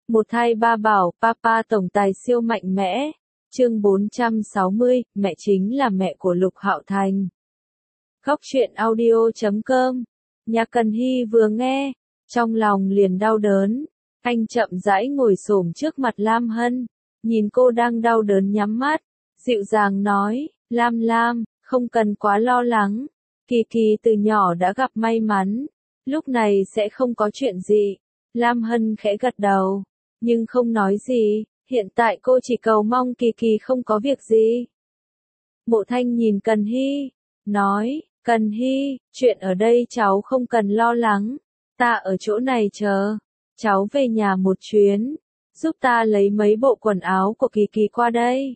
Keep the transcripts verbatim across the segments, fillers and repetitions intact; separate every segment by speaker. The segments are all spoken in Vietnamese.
Speaker 1: Một thai ba bảo, Papa tổng tài siêu mạnh mẽ. Chương bốn trăm sáu mươi, mẹ chính là mẹ của Lục Hạo Thành. Góc truyện audio chấm com. Nhạc Cần Hy vừa nghe, trong lòng liền đau đớn. Anh chậm rãi ngồi xổm trước mặt Lam Hân, nhìn cô đang đau đớn nhắm mắt, dịu dàng nói, Lam Lam, không cần quá lo lắng. Kỳ Kỳ từ nhỏ đã gặp may mắn, lúc này sẽ không có chuyện gì. Lam Hân khẽ gật đầu, nhưng không nói gì, hiện tại cô chỉ cầu mong Kỳ Kỳ không có việc gì. Mộ Thanh nhìn Cần Hy, nói, Cần Hy, chuyện ở đây cháu không cần lo lắng, ta ở chỗ này chờ, cháu về nhà một chuyến, giúp ta lấy mấy bộ quần áo của Kỳ Kỳ qua đây.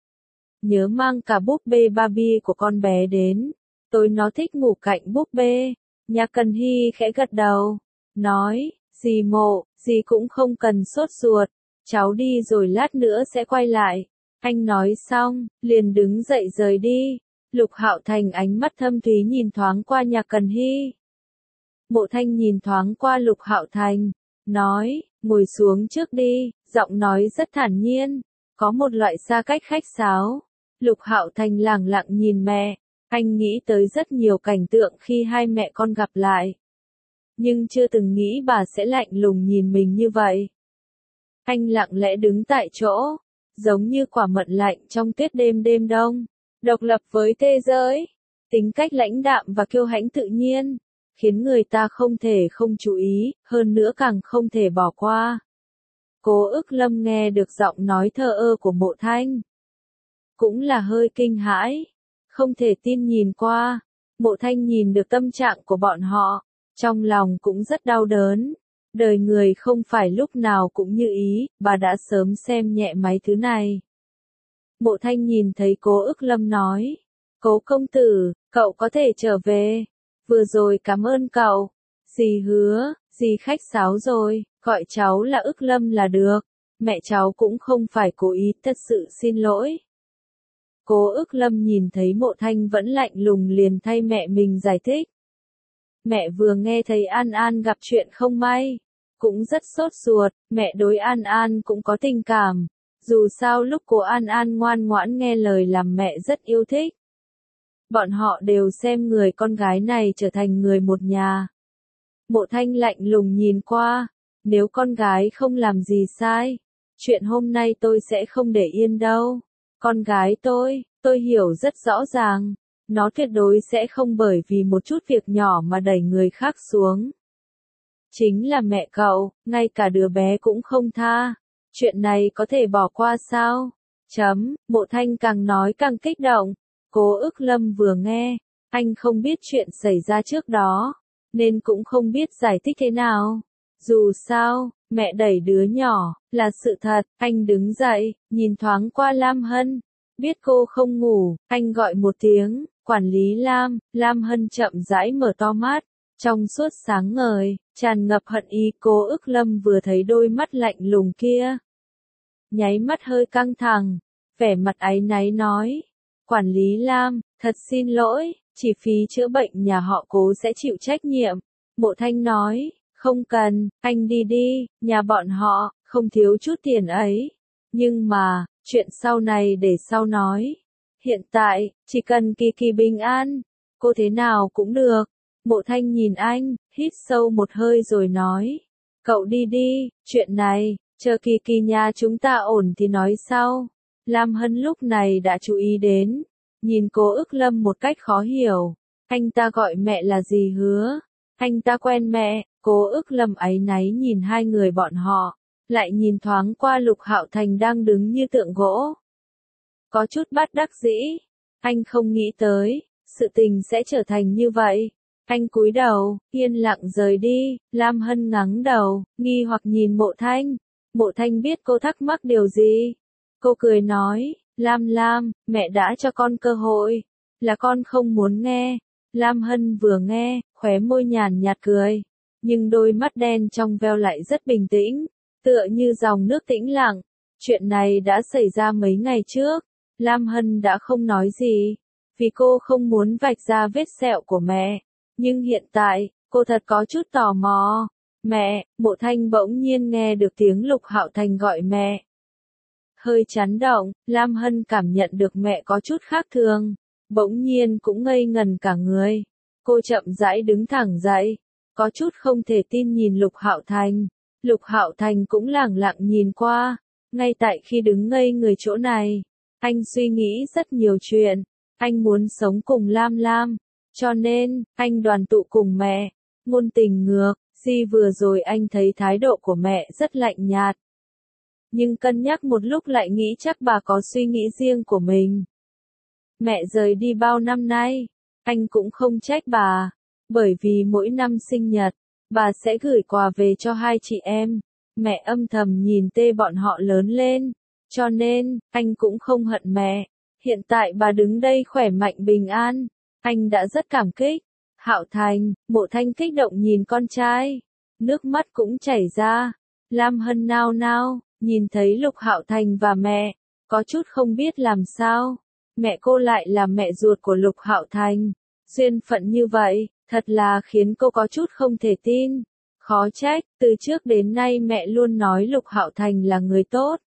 Speaker 1: Nhớ mang cả búp bê Barbie của con bé đến, tối nó thích ngủ cạnh búp bê. Nhạc Cần Hy khẽ gật đầu, nói, dì Mộ, dì cũng không cần sốt ruột, cháu đi rồi lát nữa sẽ quay lại. Anh nói xong, liền đứng dậy rời đi. Lục Hạo Thành ánh mắt thâm thúy nhìn thoáng qua Nhạc Cần Hy. Mộ Thanh nhìn thoáng qua Lục Hạo Thành, nói, ngồi xuống trước đi, giọng nói rất thản nhiên, có một loại xa cách khách sáo. Lục Hạo Thành lẳng lặng nhìn mẹ, anh nghĩ tới rất nhiều cảnh tượng khi hai mẹ con gặp lại. Nhưng chưa từng nghĩ bà sẽ lạnh lùng nhìn mình như vậy. Anh lặng lẽ đứng tại chỗ, giống như quả mận lạnh trong tuyết đêm đêm đông, độc lập với thế giới. Tính cách lãnh đạm và kiêu hãnh tự nhiên, khiến người ta không thể không chú ý, hơn nữa càng không thể bỏ qua. Cố Ức Lâm nghe được giọng nói thờ ơ của Mộ Thanh, cũng là hơi kinh hãi, không thể tin nhìn qua. Mộ Thanh nhìn được tâm trạng của bọn họ, trong lòng cũng rất đau đớn. Đời người không phải lúc nào cũng như ý, bà đã sớm xem nhẹ mấy thứ này. Mộ Thanh nhìn thấy Cố Ức Lâm nói, Cố công tử, cậu có thể trở về. Vừa rồi cảm ơn cậu. Dì hứa, dì khách sáo rồi, gọi cháu là Ức Lâm là được. Mẹ cháu cũng không phải cố ý, thật sự xin lỗi. Cố Ức Lâm nhìn thấy Mộ Thanh vẫn lạnh lùng liền thay mẹ mình giải thích. Mẹ vừa nghe thấy An An gặp chuyện không may, cũng rất sốt ruột, mẹ đối An An cũng có tình cảm. Dù sao lúc cô An An ngoan ngoãn nghe lời làm mẹ rất yêu thích. Bọn họ đều xem người con gái này trở thành người một nhà. Mộ Thanh lạnh lùng nhìn qua, nếu con gái không làm gì sai, chuyện hôm nay tôi sẽ không để yên đâu. Con gái tôi, tôi hiểu rất rõ ràng, nó tuyệt đối sẽ không bởi vì một chút việc nhỏ mà đẩy người khác xuống. Chính là mẹ cậu, ngay cả đứa bé cũng không tha. Chuyện này có thể bỏ qua sao? Chấm, Mộ Thanh càng nói càng kích động. Cố Ức Lâm vừa nghe, anh không biết chuyện xảy ra trước đó, nên cũng không biết giải thích thế nào. Dù sao, mẹ đẩy đứa nhỏ, là sự thật. Anh đứng dậy, nhìn thoáng qua Lam Hân. Biết cô không ngủ, anh gọi một tiếng, quản lý Lam. Lam Hân chậm rãi mở to mắt, trong suốt sáng ngời, tràn ngập hận ý. Cố Ức Lâm vừa thấy đôi mắt lạnh lùng kia, nháy mắt hơi căng thẳng, vẻ mặt áy náy nói, quản lý Lam, thật xin lỗi, chi phí chữa bệnh nhà họ Cố sẽ chịu trách nhiệm. Mộ Thanh nói, không cần, anh đi đi, nhà bọn họ, không thiếu chút tiền ấy. Nhưng mà, chuyện sau này để sau nói. Hiện tại, chỉ cần Kỳ Kỳ bình an, cô thế nào cũng được. Mộ Thanh nhìn anh, hít sâu một hơi rồi nói, cậu đi đi, chuyện này, chờ Kỳ Kỳ nhà chúng ta ổn thì nói sau. Lam Hân lúc này đã chú ý đến, nhìn Cố Ức Lâm một cách khó hiểu. Anh ta gọi mẹ là gì hứa? Anh ta quen mẹ. Cố Ức Lâm áy náy nhìn hai người bọn họ, lại nhìn thoáng qua Lục Hạo Thành đang đứng như tượng gỗ. Có chút bất đắc dĩ, anh không nghĩ tới, sự tình sẽ trở thành như vậy. Anh cúi đầu, yên lặng rời đi. Lam Hân ngẩng đầu, nghi hoặc nhìn Mộ Thanh. Mộ Thanh biết cô thắc mắc điều gì. Cô cười nói, Lam Lam, mẹ đã cho con cơ hội, là con không muốn nghe. Lam Hân vừa nghe, khóe môi nhàn nhạt cười, nhưng đôi mắt đen trong veo lại rất bình tĩnh, tựa như dòng nước tĩnh lặng. Chuyện này đã xảy ra mấy ngày trước, Lam Hân đã không nói gì, vì cô không muốn vạch ra vết sẹo của mẹ. Nhưng hiện tại, cô thật có chút tò mò, Mẹ, Mộ Thanh bỗng nhiên nghe được tiếng Lục Hạo Thành gọi mẹ. Hơi chấn động, Lam Hân cảm nhận được mẹ có chút khác thường, bỗng nhiên cũng ngây ngần cả người. Cô chậm rãi đứng thẳng dậy, có chút không thể tin nhìn Lục Hạo Thành. Lục Hạo Thành cũng lẳng lặng nhìn qua, ngay tại khi đứng ngây người chỗ này, anh suy nghĩ rất nhiều chuyện, anh muốn sống cùng Lam Lam, cho nên, anh đoàn tụ cùng mẹ. Ngôn tình ngược, Di vừa rồi anh thấy thái độ của mẹ rất lạnh nhạt. Nhưng cân nhắc một lúc lại nghĩ chắc bà có suy nghĩ riêng của mình. Mẹ rời đi bao năm nay, anh cũng không trách bà, bởi vì mỗi năm sinh nhật, bà sẽ gửi quà về cho hai chị em. Mẹ âm thầm nhìn tê bọn họ lớn lên, cho nên, anh cũng không hận mẹ. Hiện tại bà đứng đây khỏe mạnh bình an, anh đã rất cảm kích. Hạo Thành, Mộ Thanh kích động nhìn con trai, nước mắt cũng chảy ra. Lam Hân nao nao, nhìn thấy Lục Hạo Thành và mẹ, có chút không biết làm sao. Mẹ cô lại là mẹ ruột của Lục Hạo Thành, duyên phận như vậy, thật là khiến cô có chút không thể tin. Khó trách, từ trước đến nay mẹ luôn nói Lục Hạo Thành là người tốt.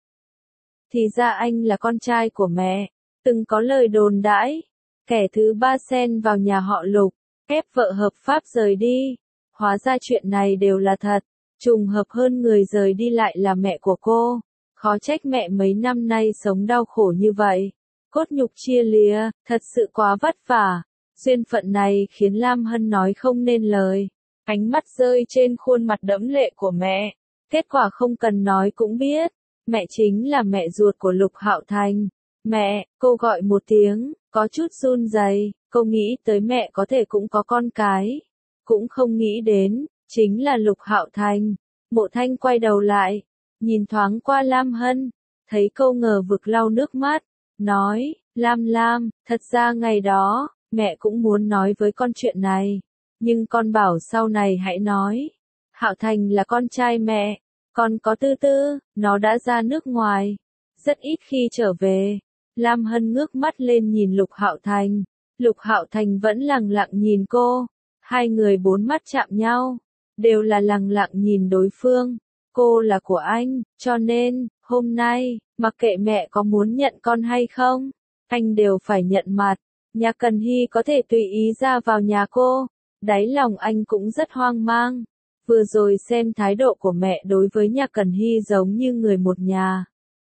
Speaker 1: Thì ra anh là con trai của mẹ, từng có lời đồn đãi, kẻ thứ ba xen vào nhà họ Lục, ép vợ hợp pháp rời đi. Hóa ra chuyện này đều là thật, trùng hợp hơn người rời đi lại là mẹ của cô. Khó trách mẹ mấy năm nay sống đau khổ như vậy. Cốt nhục chia lìa, thật sự quá vất vả. Duyên phận này khiến Lam Hân nói không nên lời. Ánh mắt rơi trên khuôn mặt đẫm lệ của mẹ. Kết quả không cần nói cũng biết. Mẹ chính là mẹ ruột của Lục Hạo Thành. Mẹ, cô gọi một tiếng, có chút run rẩy. Cô nghĩ tới mẹ có thể cũng có con cái. Cũng không nghĩ đến, chính là Lục Hạo Thành. Mộ Thanh quay đầu lại, nhìn thoáng qua Lam Hân, thấy cô ngờ vực lau nước mắt, nói, Lam Lam, thật ra ngày đó, mẹ cũng muốn nói với con chuyện này, nhưng con bảo sau này hãy nói. Hạo Thành là con trai mẹ, con có Tư Tư, nó đã ra nước ngoài, rất ít khi trở về. Lam Hân ngước mắt lên nhìn Lục Hạo Thành, Lục Hạo Thành vẫn lặng lặng nhìn cô, hai người bốn mắt chạm nhau, đều là lặng lặng nhìn đối phương. Cô là của anh, cho nên, hôm nay, mặc kệ mẹ có muốn nhận con hay không, anh đều phải nhận mặt. Nhà Cần Hy có thể tùy ý ra vào nhà cô, đáy lòng anh cũng rất hoang mang. Vừa rồi xem thái độ của mẹ đối với nhà Cần Hy giống như người một nhà.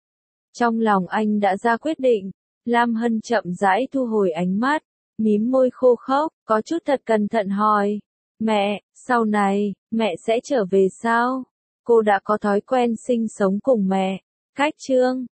Speaker 1: Trong lòng anh đã ra quyết định. Lam Hân chậm rãi thu hồi ánh mắt, mím môi khô khốc, có chút thật cẩn thận hỏi. Mẹ, sau này, mẹ sẽ trở về sao? Cô đã có thói quen sinh sống cùng mẹ. Cách chương